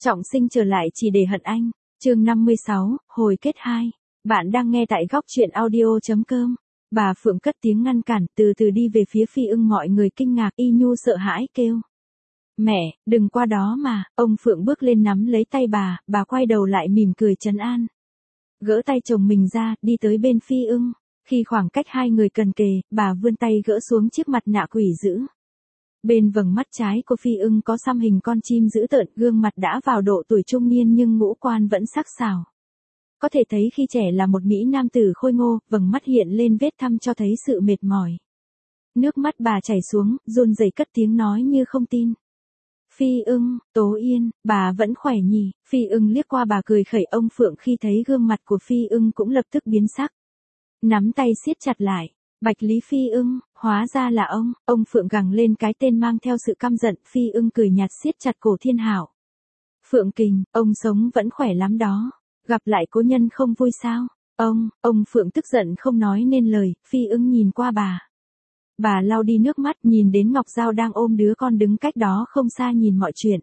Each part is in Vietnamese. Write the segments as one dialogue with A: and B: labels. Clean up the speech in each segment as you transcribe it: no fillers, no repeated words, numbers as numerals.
A: Trọng sinh trở lại chỉ để hận anh. Chương 56, hồi kết 2. Bạn đang nghe tại góc truyện audio.com. Bà Phượng cất tiếng ngăn cản, từ từ đi về phía Phi Ưng. Mọi người kinh ngạc, Y Nhu sợ hãi kêu: "Mẹ, đừng qua đó mà." Ông Phượng bước lên nắm lấy tay bà quay đầu lại mỉm cười trấn an. Gỡ tay chồng mình ra, đi tới bên Phi Ưng. Khi khoảng cách hai người gần kề, bà vươn tay gỡ xuống chiếc mặt nạ quỷ dữ. Bên vầng mắt trái của Phi Ưng có xăm hình con chim dữ tợn, gương mặt đã vào độ tuổi trung niên nhưng ngũ quan vẫn sắc sảo. Có thể thấy khi trẻ là một mỹ nam tử khôi ngô, vầng mắt hiện lên vết thâm cho thấy sự mệt mỏi. Nước mắt bà chảy xuống, run rẩy cất tiếng nói như không tin. "Phi Ưng, Tố Yên, bà vẫn khỏe nhỉ?" Phi Ưng liếc qua bà cười khẩy. Ông Phượng khi thấy gương mặt của Phi Ưng cũng lập tức biến sắc. Nắm tay siết chặt lại. "Bạch Lý Phi Ưng, hóa ra là ông Phượng gằn lên cái tên mang theo sự căm giận. Phi Ưng cười nhạt siết chặt cổ Thiên Hảo. "Phượng Kình, ông sống vẫn khỏe lắm đó. Gặp lại cố nhân không vui sao?" Ông Phượng tức giận không nói nên lời. Phi Ưng nhìn qua bà. Bà lau đi nước mắt, nhìn đến Ngọc Giao đang ôm đứa con đứng cách đó không xa nhìn mọi chuyện.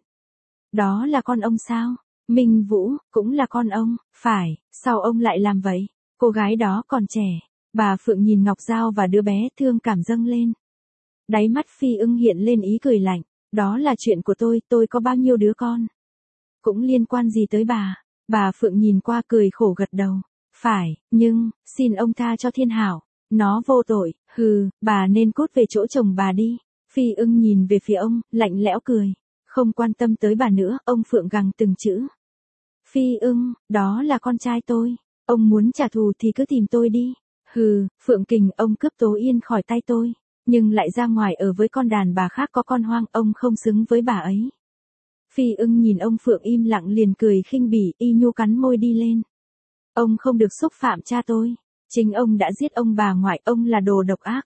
A: "Đó là con ông sao? Minh Vũ, cũng là con ông." "Phải, sao ông lại làm vậy? Cô gái đó còn trẻ." Bà Phượng nhìn Ngọc Giao và đứa bé, thương cảm dâng lên. Đáy mắt Phi Ưng hiện lên ý cười lạnh. "Đó là chuyện của tôi có bao nhiêu đứa con? Cũng liên quan gì tới bà?" Bà Phượng nhìn qua cười khổ gật đầu. "Phải, nhưng, xin ông tha cho Thiên Hảo. Nó vô tội." "Hừ, bà nên cút về chỗ chồng bà đi." Phi Ưng nhìn về phía ông, lạnh lẽo cười. Không quan tâm tới bà nữa, ông Phượng gằn từng chữ. "Phi Ưng, đó là con trai tôi. Ông muốn trả thù thì cứ tìm tôi đi." "Hừ, Phượng Kình, ông cướp Tố Yên khỏi tay tôi, nhưng lại ra ngoài ở với con đàn bà khác có con hoang, ông không xứng với bà ấy." Phi Ưng nhìn ông Phượng im lặng liền cười khinh bỉ. Y Nhu cắn môi đi lên. "Ông không được xúc phạm cha tôi. Chính ông đã giết ông bà ngoại, ông là đồ độc ác."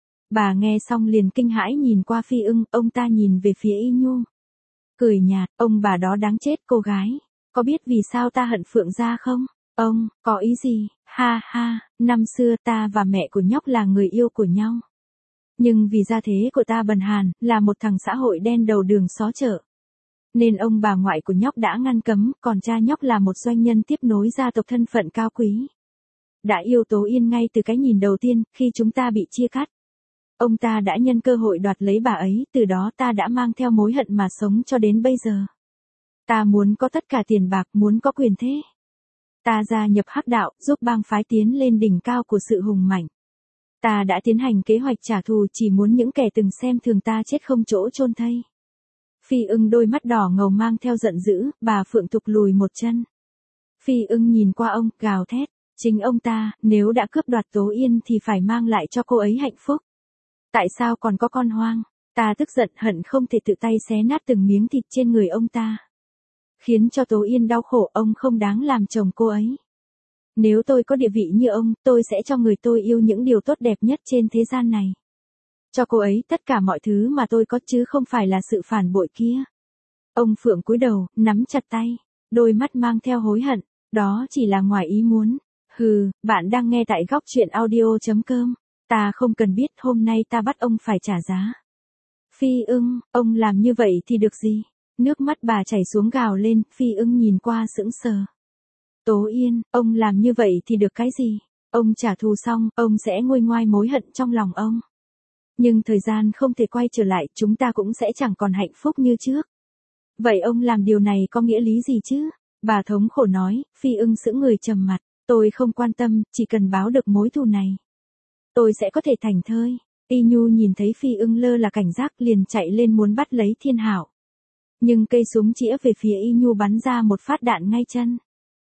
A: Bà nghe xong liền kinh hãi nhìn qua Phi Ưng, ông ta nhìn về phía Y Nhu. Cười nhạt, "Ông bà đó đáng chết." "Cô gái, có biết vì sao ta hận Phượng gia không?" "Ông, có ý gì?" "Ha ha, năm xưa ta và mẹ của nhóc là người yêu của nhau. Nhưng vì gia thế của ta bần hàn, là một thằng xã hội đen đầu đường xó chợ, nên ông bà ngoại của nhóc đã ngăn cấm, còn cha nhóc là một doanh nhân tiếp nối gia tộc thân phận cao quý. Đã yêu Tố Yên ngay từ cái nhìn đầu tiên, khi chúng ta bị chia cắt. Ông ta đã nhân cơ hội đoạt lấy bà ấy, từ đó ta đã mang theo mối hận mà sống cho đến bây giờ. Ta muốn có tất cả tiền bạc, muốn có quyền thế. Ta gia nhập hắc đạo, giúp bang phái tiến lên đỉnh cao của sự hùng mạnh. Ta đã tiến hành kế hoạch trả thù, chỉ muốn những kẻ từng xem thường ta chết không chỗ chôn thây." Phi Ưng đôi mắt đỏ ngầu mang theo giận dữ. Bà Phượng thụt lùi một chân. Phi Ưng nhìn qua ông, gào thét. Chính ông ta, nếu đã cướp đoạt Tố Yên thì phải mang lại cho cô ấy hạnh phúc. Tại sao còn có con hoang? Ta tức giận hận không thể tự tay xé nát từng miếng thịt trên người ông ta. Khiến cho Tố Yên đau khổ, ông không đáng làm chồng cô ấy. Nếu tôi có địa vị như ông, tôi sẽ cho người tôi yêu những điều tốt đẹp nhất trên thế gian này. Cho cô ấy tất cả mọi thứ mà tôi có, chứ không phải là sự phản bội kia." Ông Phượng cúi đầu, nắm chặt tay, đôi mắt mang theo hối hận. "Đó chỉ là ngoài ý muốn." "Hừ, bạn đang nghe tại góc truyện audio.com. Ta không cần biết, hôm nay ta bắt ông phải trả giá." "Phi Ưng, ông làm như vậy thì được gì?" Nước mắt bà chảy xuống gào lên. Phi Ưng nhìn qua sững sờ. "Tố Yên, ông làm như vậy thì được cái gì? Ông trả thù xong, ông sẽ nguôi ngoai mối hận trong lòng ông. Nhưng thời gian không thể quay trở lại, chúng ta cũng sẽ chẳng còn hạnh phúc như trước. Vậy ông làm điều này có nghĩa lý gì chứ?" Bà thống khổ nói. Phi Ưng sững người trầm mặt. "Tôi không quan tâm, chỉ cần báo được mối thù này, tôi sẽ có thể thành thơi." Y Nhu nhìn thấy Phi Ưng lơ là cảnh giác liền chạy lên muốn bắt lấy Thiên Hảo. Nhưng cây súng chĩa về phía Y Nhu bắn ra một phát đạn ngay chân.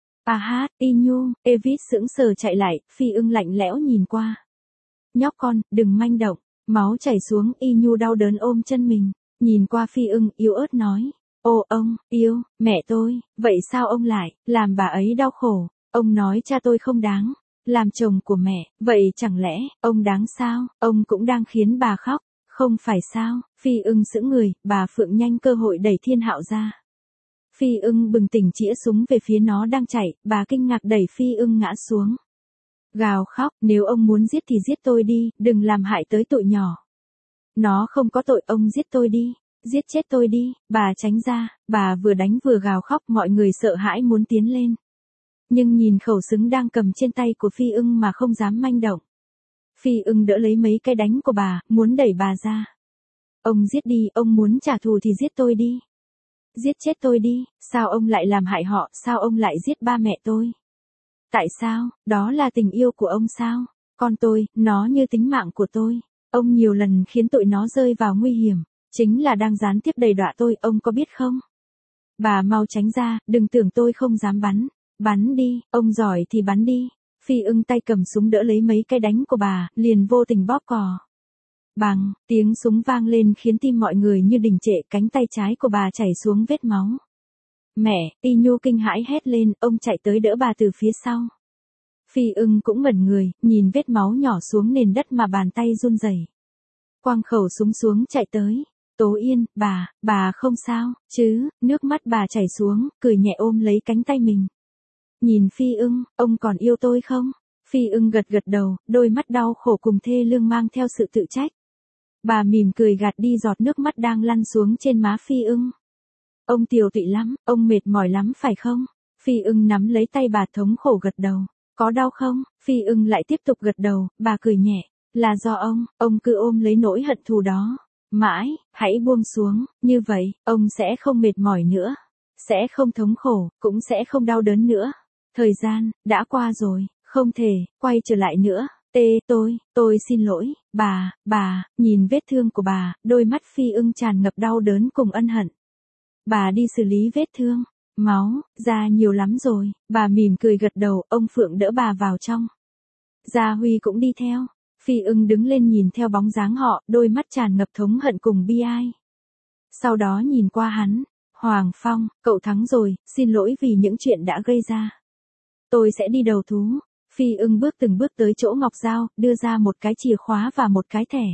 A: Y Nhu, Evis sững sờ chạy lại. Phi Ưng lạnh lẽo nhìn qua. "Nhóc con, đừng manh động." Máu chảy xuống. Y Nhu đau đớn ôm chân mình. Nhìn qua Phi Ưng, yếu ớt nói. "Ô ông, yêu, mẹ tôi, vậy sao ông lại làm bà ấy đau khổ?" "Ông nói cha tôi không đáng làm chồng của mẹ, vậy chẳng lẽ ông đáng sao?" "Ông cũng đang khiến bà khóc, không phải sao?" Phi Ưng sững người. Bà Phượng nhanh cơ hội đẩy Thiên Hạo ra. Phi Ưng bừng tỉnh chĩa súng về phía nó đang chạy. Bà kinh ngạc đẩy Phi Ưng ngã xuống. Gào khóc. "Nếu ông muốn giết thì giết tôi đi, đừng làm hại tới tụi nhỏ. Nó không có tội, ông giết tôi đi." Giết chết tôi đi, bà tránh ra, bà vừa đánh vừa gào khóc, mọi người sợ hãi muốn tiến lên. Nhưng nhìn khẩu súng đang cầm trên tay của Phi Ưng mà không dám manh động. Phi Ưng đỡ lấy mấy cái đánh của bà, muốn đẩy bà ra. Ông giết đi, ông muốn trả thù thì giết tôi đi. Giết chết tôi đi, sao ông lại làm hại họ, sao ông lại giết ba mẹ tôi? Tại sao, đó là tình yêu của ông sao? Con tôi, nó như tính mạng của tôi. Ông nhiều lần khiến tụi nó rơi vào nguy hiểm, chính là đang gián tiếp đầy đọa tôi, ông có biết không? Bà mau tránh ra, đừng tưởng tôi không dám bắn. Bắn đi, ông giỏi thì bắn đi. Phi Ưng tay cầm súng đỡ lấy mấy cái đánh của bà, liền vô tình bóp cò. Bằng, tiếng súng vang lên khiến tim mọi người như đình trệ, cánh tay trái của bà chảy xuống vết máu. Mẹ, Y Nhu kinh hãi hét lên, ông chạy tới đỡ bà từ phía sau. Phi Ưng cũng ngẩn người, nhìn vết máu nhỏ xuống nền đất mà bàn tay run rẩy. Quăng khẩu súng xuống chạy tới. Tố Yên, bà không sao, chứ, nước mắt bà chảy xuống, cười nhẹ ôm lấy cánh tay mình. Nhìn Phi Ưng, ông còn yêu tôi không? Phi Ưng gật gật đầu, đôi mắt đau khổ cùng thê lương mang theo sự tự trách. Bà mỉm cười gạt đi giọt nước mắt đang lăn xuống trên má Phi Ưng. Ông tiều tụy lắm, ông mệt mỏi lắm phải không? Phi Ưng nắm lấy tay bà thống khổ gật đầu. Có đau không? Phi Ưng lại tiếp tục gật đầu, bà cười nhẹ. Là do ông cứ ôm lấy nỗi hận thù đó. Mãi, hãy buông xuống, như vậy, ông sẽ không mệt mỏi nữa. Sẽ không thống khổ, cũng sẽ không đau đớn nữa. Thời gian, đã qua rồi, không thể, quay trở lại nữa. Tôi xin lỗi, bà, nhìn vết thương của bà, đôi mắt Phi Ưng tràn ngập đau đớn cùng ân hận. Bà đi xử lý vết thương, máu, ra nhiều lắm rồi, bà mỉm cười gật đầu, ông Phượng đỡ bà vào trong. Gia Huy cũng đi theo, Phi Ưng đứng lên nhìn theo bóng dáng họ, đôi mắt tràn ngập thống hận cùng bi ai. Sau đó nhìn qua hắn, Hoàng Phong, cậu thắng rồi, xin lỗi vì những chuyện đã gây ra. Tôi sẽ đi đầu thú. Phi Ưng bước từng bước tới chỗ Ngọc Giao, đưa ra một cái chìa khóa và một cái thẻ.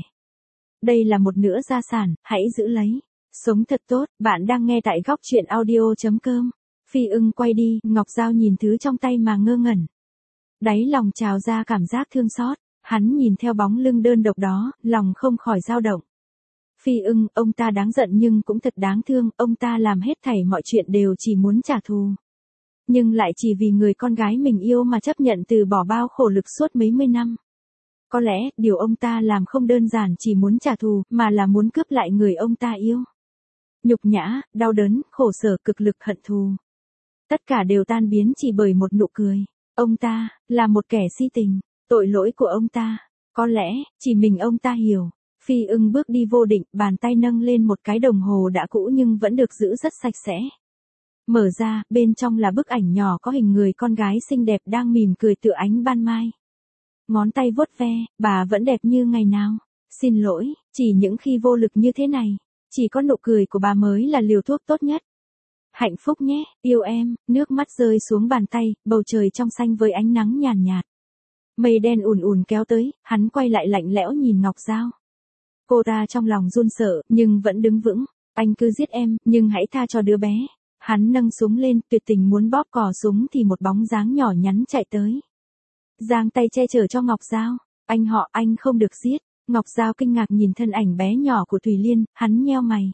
A: Đây là một nửa gia sản, hãy giữ lấy. Sống thật tốt, bạn đang nghe tại góc truyện audio.com. Phi Ưng quay đi, Ngọc Giao nhìn thứ trong tay mà ngơ ngẩn. Đáy lòng trào ra cảm giác thương xót, hắn nhìn theo bóng lưng đơn độc đó, lòng không khỏi dao động. Phi Ưng, ông ta đáng giận nhưng cũng thật đáng thương, ông ta làm hết thảy mọi chuyện đều chỉ muốn trả thù. Nhưng lại chỉ vì người con gái mình yêu mà chấp nhận từ bỏ bao khổ lực suốt mấy mươi năm. Có lẽ, điều ông ta làm không đơn giản chỉ muốn trả thù, mà là muốn cướp lại người ông ta yêu. Nhục nhã, đau đớn, khổ sở, cực lực hận thù. Tất cả đều tan biến chỉ bởi một nụ cười. Ông ta, là một kẻ si tình. Tội lỗi của ông ta, có lẽ, chỉ mình ông ta hiểu. Phi Ưng bước đi vô định, bàn tay nâng lên một cái đồng hồ đã cũ nhưng vẫn được giữ rất sạch sẽ. Mở ra, bên trong là bức ảnh nhỏ có hình người con gái xinh đẹp đang mỉm cười tựa ánh ban mai. Ngón tay vuốt ve, bà vẫn đẹp như ngày nào. Xin lỗi, chỉ những khi vô lực như thế này, chỉ có nụ cười của bà mới là liều thuốc tốt nhất. Hạnh phúc nhé, yêu em, nước mắt rơi xuống bàn tay, bầu trời trong xanh với ánh nắng nhàn nhạt. Mây đen ùn ùn kéo tới, hắn quay lại lạnh lẽo nhìn Ngọc Giao. Cô ta trong lòng run sợ, nhưng vẫn đứng vững. Anh cứ giết em, nhưng hãy tha cho đứa bé. Hắn nâng súng lên, tuyệt tình muốn bóp cò súng thì một bóng dáng nhỏ nhắn chạy tới. Giang tay che chở cho Ngọc Giao. Anh không được giết. Ngọc Giao kinh ngạc nhìn thân ảnh bé nhỏ của Thủy Liên, hắn nheo mày.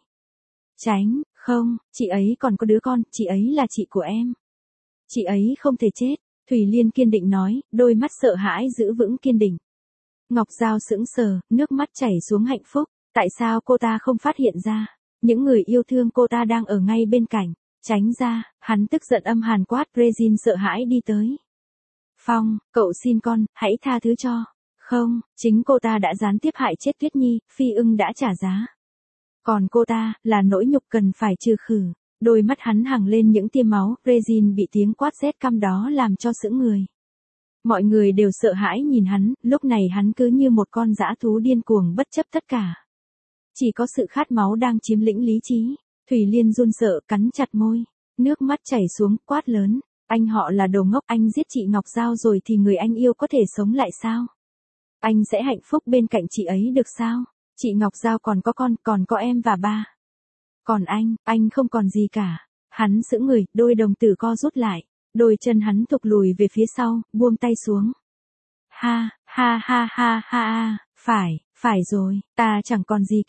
A: Tránh, không, chị ấy còn có đứa con, chị ấy là chị của em. Chị ấy không thể chết. Thủy Liên kiên định nói, đôi mắt sợ hãi giữ vững kiên định. Ngọc Giao sững sờ, nước mắt chảy xuống hạnh phúc. Tại sao cô ta không phát hiện ra? Những người yêu thương cô ta đang ở ngay bên cạnh. Tránh ra, hắn tức giận âm hàn quát. Regine sợ hãi đi tới. Phong, cậu xin con, hãy tha thứ cho. Không, chính cô ta đã gián tiếp hại chết Tuyết Nhi, Phi Ưng đã trả giá. Còn cô ta, là nỗi nhục cần phải trừ khử. Đôi mắt hắn hằng lên những tia máu. Regine bị tiếng quát rét căm đó làm cho sững người. Mọi người đều sợ hãi nhìn hắn, lúc này hắn cứ như một con dã thú điên cuồng bất chấp tất cả. Chỉ có sự khát máu đang chiếm lĩnh lý trí. Thủy Liên run sợ, cắn chặt môi. Nước mắt chảy xuống, quát lớn. Anh họ là đồ ngốc, anh giết chị Ngọc Giao rồi thì người anh yêu có thể sống lại sao? Anh sẽ hạnh phúc bên cạnh chị ấy được sao? Chị Ngọc Giao còn có con, còn có em và ba. Còn anh không còn gì cả. Hắn sững người, đôi đồng tử co rút lại. Đôi chân hắn thụt lùi về phía sau, buông tay xuống. Ha, phải rồi, ta chẳng còn gì cả.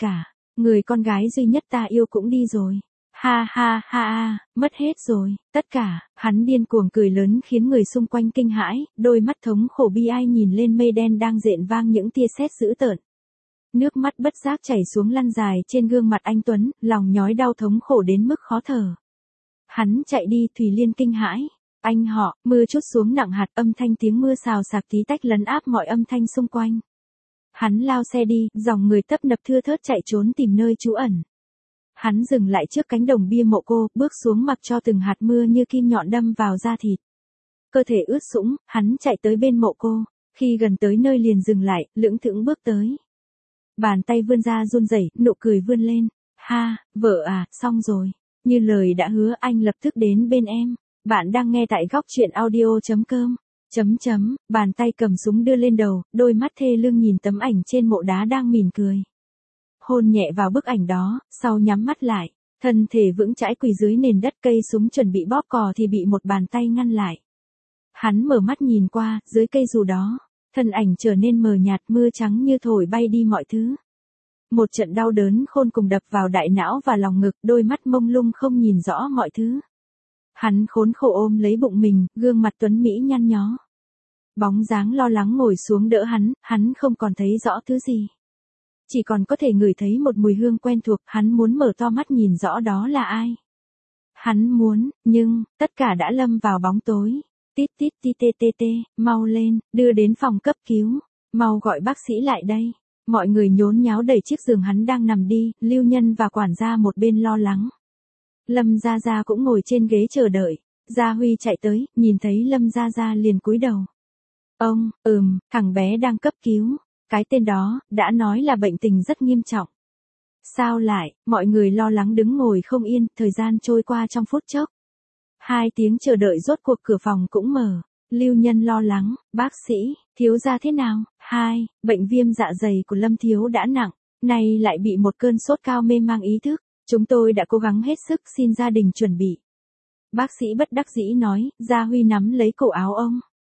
A: Người con gái duy nhất ta yêu cũng đi rồi. Ha ha ha ha, mất hết rồi, tất cả, hắn điên cuồng cười lớn khiến người xung quanh kinh hãi, đôi mắt thống khổ bi ai nhìn lên mây đen đang rện vang những tia sét dữ tợn. Nước mắt bất giác chảy xuống lăn dài trên gương mặt anh Tuấn, lòng nhói đau thống khổ đến mức khó thở. Hắn chạy đi, Thùy Liên kinh hãi. Anh họ, mưa trút xuống nặng hạt, âm thanh tiếng mưa xào xạc tí tách lấn áp mọi âm thanh xung quanh. Hắn lao xe đi, dòng người tấp nập thưa thớt chạy trốn tìm nơi trú ẩn. Hắn dừng lại trước cánh đồng bia mộ cô, bước xuống mặc cho từng hạt mưa như kim nhọn đâm vào da thịt. Cơ thể ướt sũng, hắn chạy tới bên mộ cô, khi gần tới nơi liền dừng lại, lững thững bước tới. Bàn tay vươn ra run rẩy, nụ cười vươn lên. Ha, vợ à, xong rồi. Như lời đã hứa anh lập tức đến bên em. Bạn đang nghe tại góc truyện audio.com. Bàn tay cầm súng đưa lên đầu, đôi mắt thê lương nhìn tấm ảnh trên mộ đá đang mỉm cười. Hôn nhẹ vào bức ảnh đó, sau nhắm mắt lại, thân thể vững chãi quỳ dưới nền đất, cây súng chuẩn bị bóp cò thì bị một bàn tay ngăn lại. Hắn mở mắt nhìn qua, dưới cây dù đó, thân ảnh trở nên mờ nhạt, mưa trắng như thổi bay đi mọi thứ. Một trận đau đớn khôn cùng đập vào đại não và lòng ngực, đôi mắt mông lung không nhìn rõ mọi thứ. Hắn khốn khổ ôm lấy bụng mình, gương mặt tuấn mỹ nhăn nhó. Bóng dáng lo lắng ngồi xuống đỡ hắn không còn thấy rõ thứ gì. Chỉ còn có thể ngửi thấy một mùi hương quen thuộc, hắn muốn mở to mắt nhìn rõ đó là ai. Hắn muốn, nhưng, tất cả đã lâm vào bóng tối. Tít tít ti tê tê tê, mau lên, đưa đến phòng cấp cứu, mau gọi bác sĩ lại đây. Mọi người nhốn nháo đẩy chiếc giường hắn đang nằm đi, Lưu Nhân và quản gia một bên lo lắng. Lâm Gia Gia cũng ngồi trên ghế chờ đợi. Gia Huy chạy tới, nhìn thấy Lâm Gia Gia liền cúi đầu. Ông, thằng bé đang cấp cứu. Cái tên đó, đã nói là bệnh tình rất nghiêm trọng. Sao lại, mọi người lo lắng đứng ngồi không yên, thời gian trôi qua trong phút chốc. 2 tiếng chờ đợi rốt cuộc cửa phòng cũng mở. Lưu Nhân lo lắng, bác sĩ, thiếu gia thế nào? Bệnh viêm dạ dày của Lâm thiếu đã nặng, nay lại bị một cơn sốt cao mê mang ý thức. Chúng tôi đã cố gắng hết sức, xin gia đình chuẩn bị. Bác sĩ bất đắc dĩ nói, Gia Huy nắm lấy cổ áo ông.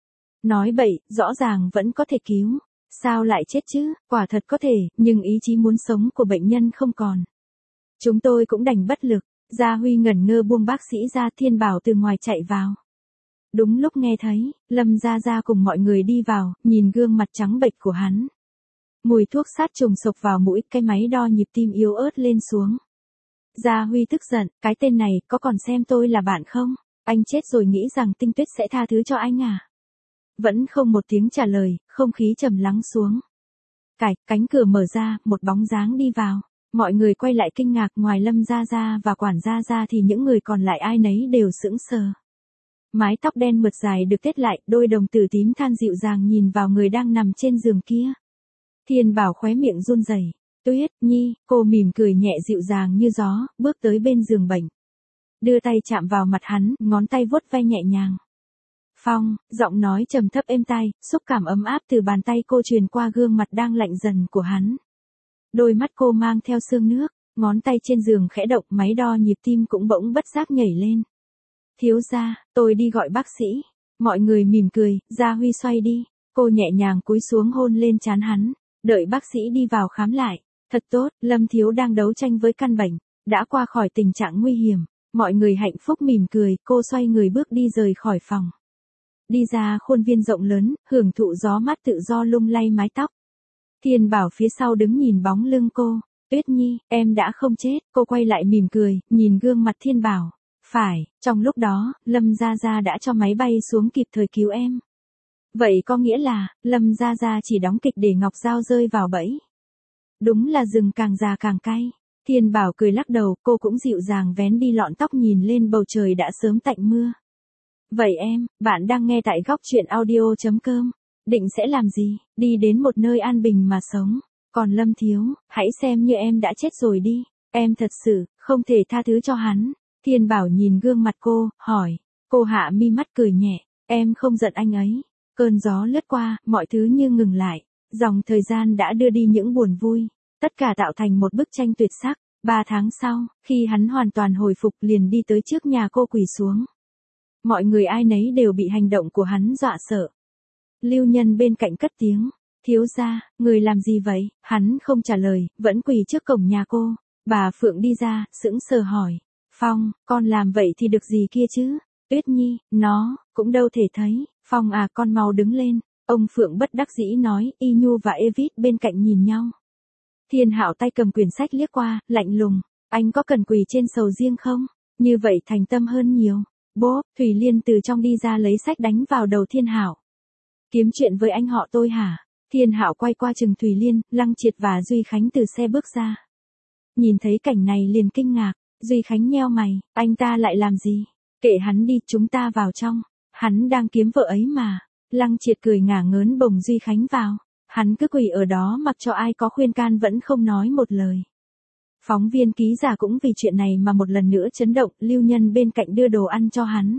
A: Nói bậy, rõ ràng vẫn có thể cứu. Sao lại chết chứ, quả thật có thể, nhưng ý chí muốn sống của bệnh nhân không còn. Chúng tôi cũng đành bất lực. Gia Huy ngẩn ngơ buông bác sĩ ra, Thiên Bảo từ ngoài chạy vào. Đúng lúc nghe thấy, Lâm Gia Gia cùng mọi người đi vào, nhìn gương mặt trắng bệch của hắn. Mùi thuốc sát trùng sộc vào mũi, cái máy đo nhịp tim yếu ớt lên xuống. Gia Huy tức giận, cái tên này có còn xem tôi là bạn không? Anh chết rồi nghĩ rằng Tinh Tuyết sẽ tha thứ cho anh à? Vẫn không một tiếng trả lời, không khí trầm lắng xuống. Cánh cửa mở ra, một bóng dáng đi vào. Mọi người quay lại kinh ngạc, ngoài Lâm Gia Gia và quản gia ra thì những người còn lại ai nấy đều sững sờ. Mái tóc đen mượt dài được tết lại, đôi đồng tử tím than dịu dàng nhìn vào người đang nằm trên giường kia. Thiên Bảo khóe miệng run rẩy. Tuyết Nhi, cô mỉm cười nhẹ dịu dàng như gió, bước tới bên giường bệnh. Đưa tay chạm vào mặt hắn, ngón tay vuốt ve nhẹ nhàng. Phong, giọng nói trầm thấp êm tai, xúc cảm ấm áp từ bàn tay cô truyền qua gương mặt đang lạnh dần của hắn. Đôi mắt cô mang theo sương nước, ngón tay trên giường khẽ động, máy đo nhịp tim cũng bỗng bất giác nhảy lên. Thiếu gia, tôi đi gọi bác sĩ. Mọi người mỉm cười, Gia Huy xoay đi. Cô nhẹ nhàng cúi xuống hôn lên trán hắn, đợi bác sĩ đi vào khám lại. Thật tốt, Lâm thiếu đang đấu tranh với căn bệnh, đã qua khỏi tình trạng nguy hiểm. Mọi người hạnh phúc mỉm cười, cô xoay người bước đi rời khỏi phòng. Đi ra khuôn viên rộng lớn, hưởng thụ gió mát tự do lung lay mái tóc. Thiên Bảo phía sau đứng nhìn bóng lưng cô. Tuyết Nhi, em đã không chết. Cô quay lại mỉm cười, nhìn gương mặt Thiên Bảo. Phải, trong lúc đó, Lâm Gia Gia đã cho máy bay xuống kịp thời cứu em. Vậy có nghĩa là, Lâm Gia Gia chỉ đóng kịch để Ngọc Giao rơi vào bẫy. Đúng là rừng càng già càng cay. Thiên Bảo cười lắc đầu, cô cũng dịu dàng vén đi lọn tóc nhìn lên bầu trời đã sớm tạnh mưa. Vậy em, bạn đang nghe tại góc truyện audio.com. Định sẽ làm gì? Đi đến một nơi an bình mà sống. Còn Lâm thiếu, hãy xem như em đã chết rồi đi. Em thật sự, không thể tha thứ cho hắn. Thiên Bảo nhìn gương mặt cô, hỏi. Cô hạ mi mắt cười nhẹ. Em không giận anh ấy. Cơn gió lướt qua, mọi thứ như ngừng lại. Dòng thời gian đã đưa đi những buồn vui. Tất cả tạo thành một bức tranh tuyệt sắc. 3 tháng sau, khi hắn hoàn toàn hồi phục liền đi tới trước nhà cô quỳ xuống. Mọi người ai nấy đều bị hành động của hắn dọa sợ. Lưu Nhân bên cạnh cất tiếng. Thiếu gia, người làm gì vậy? Hắn không trả lời, vẫn quỳ trước cổng nhà cô. Bà Phượng đi ra, sững sờ hỏi. Phong, con làm vậy thì được gì kia chứ? Tuyết Nhi, nó, cũng đâu thể thấy. Phong à, con mau đứng lên. Ông Phượng bất đắc dĩ nói, Y Nhu và Evit bên cạnh nhìn nhau. Thiên Hạo tay cầm quyển sách liếc qua, lạnh lùng. Anh có cần quỳ trên sầu riêng không? Như vậy thành tâm hơn nhiều. Bố, Thủy Liên từ trong đi ra lấy sách đánh vào đầu Thiên Hạo. Kiếm chuyện với anh họ tôi hả? Thiên Hạo quay qua chừng Thủy Liên, Lăng Triệt và Duy Khánh từ xe bước ra. Nhìn thấy cảnh này liền kinh ngạc, Duy Khánh nheo mày, anh ta lại làm gì? Kệ hắn đi, chúng ta vào trong. Hắn đang kiếm vợ ấy mà. Lăng Triệt cười ngả ngớn bồng Duy Khánh vào. Hắn cứ quỳ ở đó mặc cho ai có khuyên can vẫn không nói một lời. Phóng viên ký giả cũng vì chuyện này mà một lần nữa chấn động, Lưu Nhân bên cạnh đưa đồ ăn cho hắn.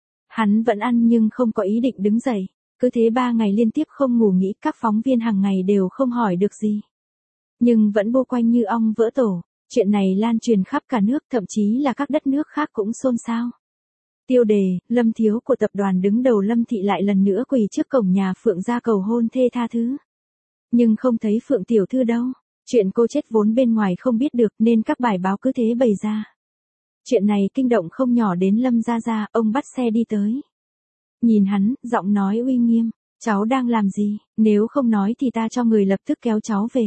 A: Hắn vẫn ăn nhưng không có ý định đứng dậy. Cứ thế 3 ngày liên tiếp không ngủ nghỉ, các phóng viên hàng ngày đều không hỏi được gì. Nhưng vẫn bô quanh như ong vỡ tổ. Chuyện này lan truyền khắp cả nước, thậm chí là các đất nước khác cũng xôn xao. Tiêu đề, Lâm Thiếu của tập đoàn đứng đầu Lâm Thị lại lần nữa quỳ trước cổng nhà Phượng ra cầu hôn thê tha thứ. Nhưng không thấy Phượng tiểu thư đâu. Chuyện cô chết vốn bên ngoài không biết được nên các bài báo cứ thế bày ra. Chuyện này kinh động không nhỏ đến Lâm Gia Gia, ông bắt xe đi tới. Nhìn hắn, giọng nói uy nghiêm, cháu đang làm gì, nếu không nói thì ta cho người lập tức kéo cháu về.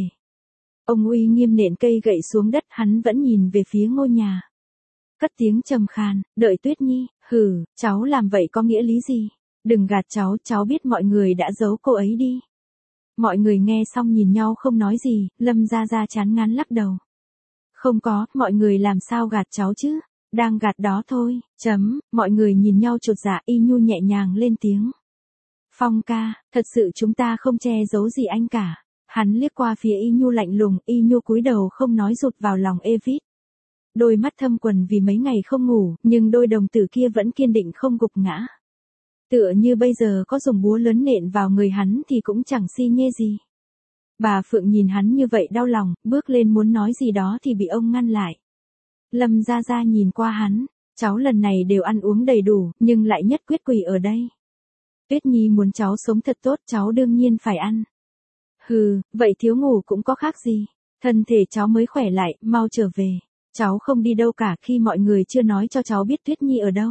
A: Ông uy nghiêm nện cây gậy xuống đất, hắn vẫn nhìn về phía ngôi nhà. Cất tiếng trầm khàn, đợi Tuyết Nhi, hừ, cháu làm vậy có nghĩa lý gì? Đừng gạt cháu biết mọi người đã giấu cô ấy đi. Mọi người nghe xong nhìn nhau không nói gì, Lâm Gia Gia chán ngán lắc đầu. Không có, mọi người làm sao gạt cháu chứ? Đang gạt đó thôi, mọi người nhìn nhau chột dạ, Y Nhu nhẹ nhàng lên tiếng. Phong ca, thật sự chúng ta không che giấu gì anh cả. Hắn liếc qua phía Y Nhu lạnh lùng, Y Nhu cúi đầu không nói rụt vào lòng Evit. Đôi mắt thâm quầng vì mấy ngày không ngủ, nhưng đôi đồng tử kia vẫn kiên định không gục ngã. Tựa như bây giờ có dùng búa lớn nện vào người hắn thì cũng chẳng si nhê gì. Bà Phượng nhìn hắn như vậy đau lòng, bước lên muốn nói gì đó thì bị ông ngăn lại. Lâm Gia Gia nhìn qua hắn, cháu lần này đều ăn uống đầy đủ, nhưng lại nhất quyết quỳ ở đây. Tuyết Nhi muốn cháu sống thật tốt, cháu đương nhiên phải ăn. Hừ, vậy thiếu ngủ cũng có khác gì. Thân thể cháu mới khỏe lại, mau trở về. Cháu không đi đâu cả khi mọi người chưa nói cho cháu biết Tuyết Nhi ở đâu.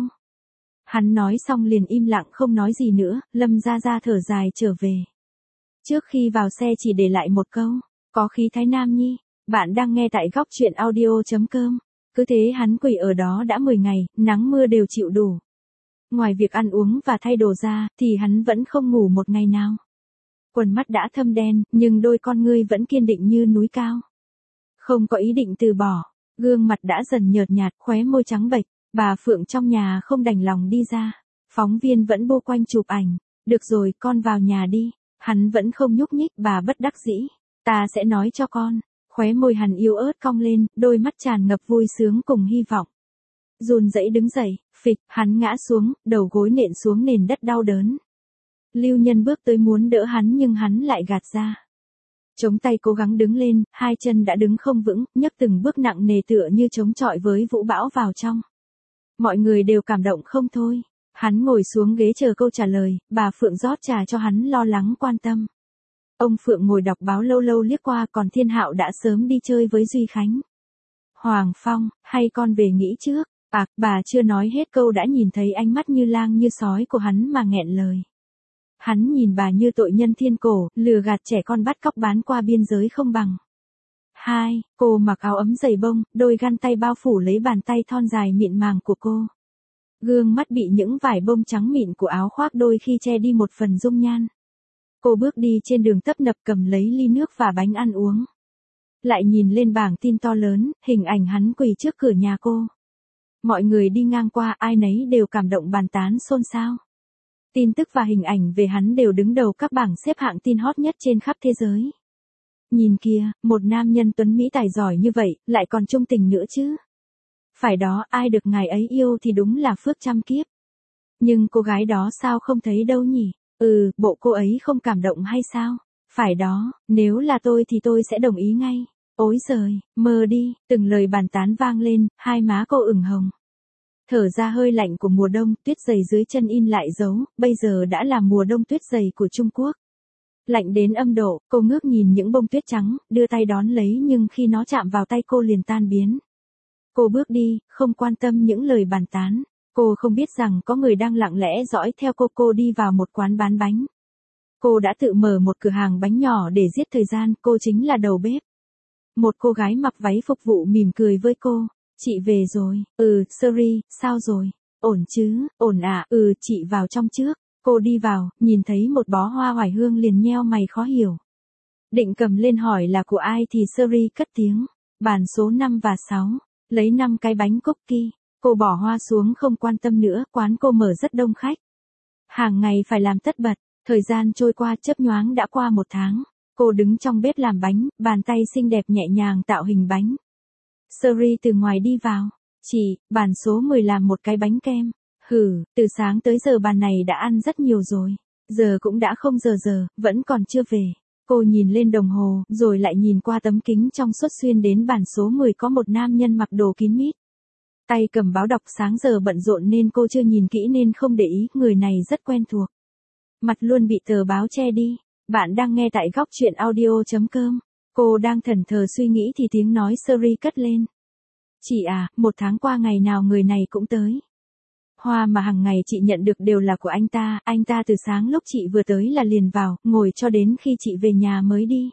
A: Hắn nói xong liền im lặng không nói gì nữa, Lâm Gia Gia thở dài trở về. Trước khi vào xe chỉ để lại một câu, có khí Thái Nam Nhi, bạn đang nghe tại góc truyện audio.com. Cứ thế hắn quỳ ở đó đã 10 ngày, nắng mưa đều chịu đủ. Ngoài việc ăn uống và thay đồ ra, thì hắn vẫn không ngủ một ngày nào. Quần mắt đã thâm đen, nhưng đôi con ngươi vẫn kiên định như núi cao. Không có ý định từ bỏ, gương mặt đã dần nhợt nhạt, khóe môi trắng bệch, bà Phượng trong nhà không đành lòng đi ra. Phóng viên vẫn bô quanh chụp ảnh, được rồi con vào nhà đi, hắn vẫn không nhúc nhích, bà bất đắc dĩ. Ta sẽ nói cho con. Khóe môi hắn yếu ớt cong lên, đôi mắt tràn ngập vui sướng cùng hy vọng. Run rẩy đứng dậy, phịch, hắn ngã xuống, đầu gối nện xuống nền đất đau đớn. Lưu Nhân bước tới muốn đỡ hắn nhưng hắn lại gạt ra. Chống tay cố gắng đứng lên, hai chân đã đứng không vững, nhấc từng bước nặng nề tựa như chống chọi với vũ bão vào trong. Mọi người đều cảm động không thôi. Hắn ngồi xuống ghế chờ câu trả lời, bà Phượng rót trà cho hắn lo lắng quan tâm. Ông Phượng ngồi đọc báo lâu lâu liếc qua, còn Thiên Hạo đã sớm đi chơi với Duy Khánh. Hoàng Phong, hay con về nghỉ trước? Bà chưa nói hết câu đã nhìn thấy ánh mắt như lang như sói của hắn mà nghẹn lời. Hắn nhìn bà như tội nhân thiên cổ, lừa gạt trẻ con bắt cóc bán qua biên giới không bằng. Cô mặc áo ấm dày bông, đôi găng tay bao phủ lấy bàn tay thon dài mịn màng của cô. Gương mắt bị những vải bông trắng mịn của áo khoác đôi khi che đi một phần dung nhan. Cô bước đi trên đường tấp nập cầm lấy ly nước và bánh ăn uống. Lại nhìn lên bảng tin to lớn, hình ảnh hắn quỳ trước cửa nhà cô. Mọi người đi ngang qua ai nấy đều cảm động bàn tán xôn xao. Tin tức và hình ảnh về hắn đều đứng đầu các bảng xếp hạng tin hot nhất trên khắp thế giới. Nhìn kìa, một nam nhân tuấn Mỹ tài giỏi như vậy, lại còn trung tình nữa chứ. Phải đó, ai được ngài ấy yêu thì đúng là phước trăm kiếp. Nhưng cô gái đó sao không thấy đâu nhỉ? Bộ cô ấy không cảm động hay sao? Phải đó, nếu là tôi thì tôi sẽ đồng ý ngay. Ối giời, mơ đi, từng lời bàn tán vang lên, hai má cô ửng hồng. Thở ra hơi lạnh của mùa đông, tuyết dày dưới chân in lại dấu, bây giờ đã là mùa đông tuyết dày của Trung Quốc. Lạnh đến âm độ, cô ngước nhìn những bông tuyết trắng, đưa tay đón lấy nhưng khi nó chạm vào tay cô liền tan biến. Cô bước đi, không quan tâm những lời bàn tán. Cô không biết rằng có người đang lặng lẽ dõi theo cô đi vào một quán bán bánh. Cô đã tự mở một cửa hàng bánh nhỏ để giết thời gian, cô chính là đầu bếp. Một cô gái mặc váy phục vụ mỉm cười với cô. Chị về rồi, Suri, sao rồi? Ổn chứ, ổn ạ, chị vào trong trước. Cô đi vào, nhìn thấy một bó hoa oải hương liền nheo mày khó hiểu. Định cầm lên hỏi là của ai thì Suri cất tiếng. Bàn số 5 và 6, lấy 5 cái bánh cookie. Cô bỏ hoa xuống không quan tâm nữa, quán cô mở rất đông khách. Hàng ngày phải làm tất bật, thời gian trôi qua chớp nhoáng đã qua 1 tháng. Cô đứng trong bếp làm bánh, bàn tay xinh đẹp nhẹ nhàng tạo hình bánh. Suri từ ngoài đi vào. Chị, bàn số 10 làm một cái bánh kem. Từ sáng tới giờ bàn này đã ăn rất nhiều rồi. Giờ cũng đã không giờ, vẫn còn chưa về. Cô nhìn lên đồng hồ, rồi lại nhìn qua tấm kính trong suốt xuyên đến bàn số 10 có một nam nhân mặc đồ kín mít. Tay cầm báo đọc sáng giờ bận rộn nên cô chưa nhìn kỹ nên không để ý, người này rất quen thuộc. Mặt luôn bị tờ báo che đi. Bạn đang nghe tại góc truyện audio.com. Cô đang thẫn thờ suy nghĩ thì tiếng nói Suri cất lên. Chị à, 1 tháng qua ngày nào người này cũng tới. Hoa mà hàng ngày chị nhận được đều là của anh ta từ sáng lúc chị vừa tới là liền vào, ngồi cho đến khi chị về nhà mới đi.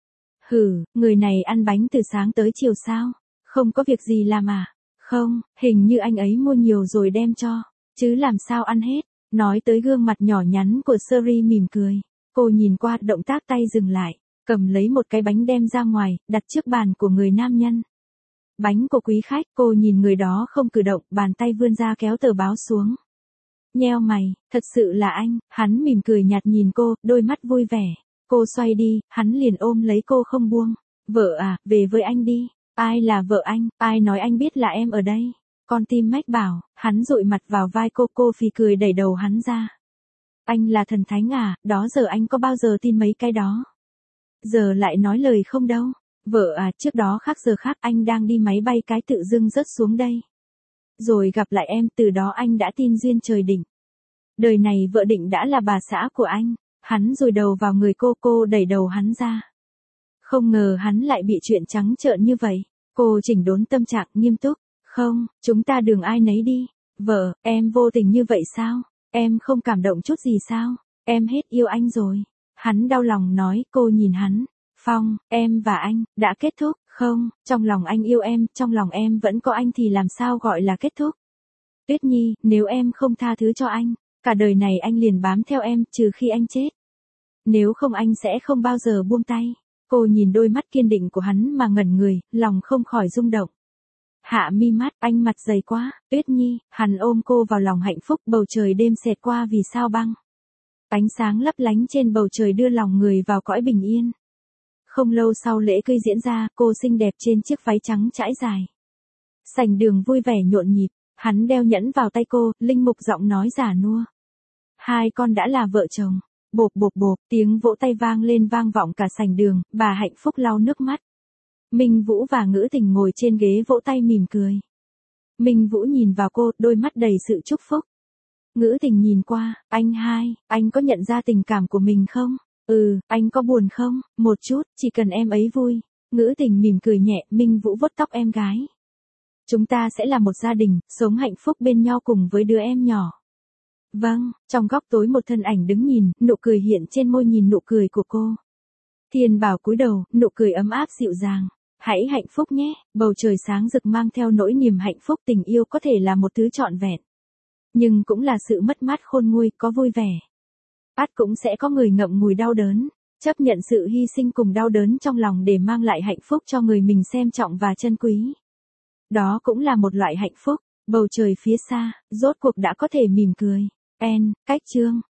A: Người này ăn bánh từ sáng tới chiều sao? Không có việc gì làm à? Không, hình như anh ấy mua nhiều rồi đem cho, chứ làm sao ăn hết. Nói tới gương mặt nhỏ nhắn của Suri mỉm cười. Cô nhìn qua, động tác tay dừng lại, cầm lấy một cái bánh đem ra ngoài, đặt trước bàn của người nam nhân. Bánh của quý khách, cô nhìn người đó không cử động, bàn tay vươn ra kéo tờ báo xuống. Nheo mày, thật sự là anh, hắn mỉm cười nhạt nhìn cô, đôi mắt vui vẻ. Cô xoay đi, hắn liền ôm lấy cô không buông. Vợ à, về với anh đi. Ai là vợ anh, ai nói anh biết là em ở đây. Con tim mách bảo, hắn dụi mặt vào vai cô phì cười đẩy đầu hắn ra. Anh là thần thánh à, đó giờ anh có bao giờ tin mấy cái đó. Giờ lại nói lời không đâu. Vợ à, trước đó khác giờ khác anh đang đi máy bay cái tự dưng rớt xuống đây. Rồi gặp lại em, từ đó anh đã tin duyên trời định. Đời này vợ định đã là bà xã của anh. Hắn dùi đầu vào người cô đẩy đầu hắn ra. Không ngờ hắn lại bị chuyện trắng trợn như vậy. Cô chỉnh đốn tâm trạng nghiêm túc. Không, chúng ta đường ai nấy đi. Vợ, em vô tình như vậy sao? Em không cảm động chút gì sao? Em hết yêu anh rồi. Hắn đau lòng nói, cô nhìn hắn. Phong, em và anh, đã kết thúc, không, trong lòng anh yêu em, trong lòng em vẫn có anh thì làm sao gọi là kết thúc. Tuyết Nhi, nếu em không tha thứ cho anh, cả đời này anh liền bám theo em, trừ khi anh chết. Nếu không anh sẽ không bao giờ buông tay. Cô nhìn đôi mắt kiên định của hắn mà ngẩn người, lòng không khỏi rung động. Hạ mi mắt, anh mặt dày quá, Tuyết Nhi, hắn ôm cô vào lòng hạnh phúc, bầu trời đêm xẹt qua vì sao băng. Ánh sáng lấp lánh trên bầu trời đưa lòng người vào cõi bình yên. Không lâu sau lễ cưới diễn ra, cô xinh đẹp trên chiếc váy trắng trải dài. Sảnh đường vui vẻ nhộn nhịp, hắn đeo nhẫn vào tay cô, linh mục giọng nói già nua. Hai con đã là vợ chồng. Bộp bộp bộp, tiếng vỗ tay vang lên vang vọng cả sảnh đường, bà hạnh phúc lau nước mắt. Minh Vũ và Ngữ Tình ngồi trên ghế vỗ tay mỉm cười. Minh Vũ nhìn vào cô, đôi mắt đầy sự chúc phúc. Ngữ Tình nhìn qua, anh có nhận ra tình cảm của mình không? Anh có buồn không? Một chút, chỉ cần em ấy vui. Ngữ Tình mỉm cười nhẹ, Minh Vũ vuốt tóc em gái. Chúng ta sẽ là một gia đình, sống hạnh phúc bên nhau cùng với đứa em nhỏ. Vâng, trong góc tối một thân ảnh đứng nhìn, nụ cười hiện trên môi nhìn nụ cười của cô. Thiên Bảo cúi đầu, nụ cười ấm áp dịu dàng. Hãy hạnh phúc nhé, bầu trời sáng rực mang theo nỗi niềm hạnh phúc. Tình yêu có thể là một thứ trọn vẹn. Nhưng cũng là sự mất mát khôn nguôi, có vui vẻ. Ắt cũng sẽ có người ngậm ngùi đau đớn, chấp nhận sự hy sinh cùng đau đớn trong lòng để mang lại hạnh phúc cho người mình xem trọng và trân quý. Đó cũng là một loại hạnh phúc. Bầu trời phía xa, rốt cuộc đã có thể mỉm cười. Cách chương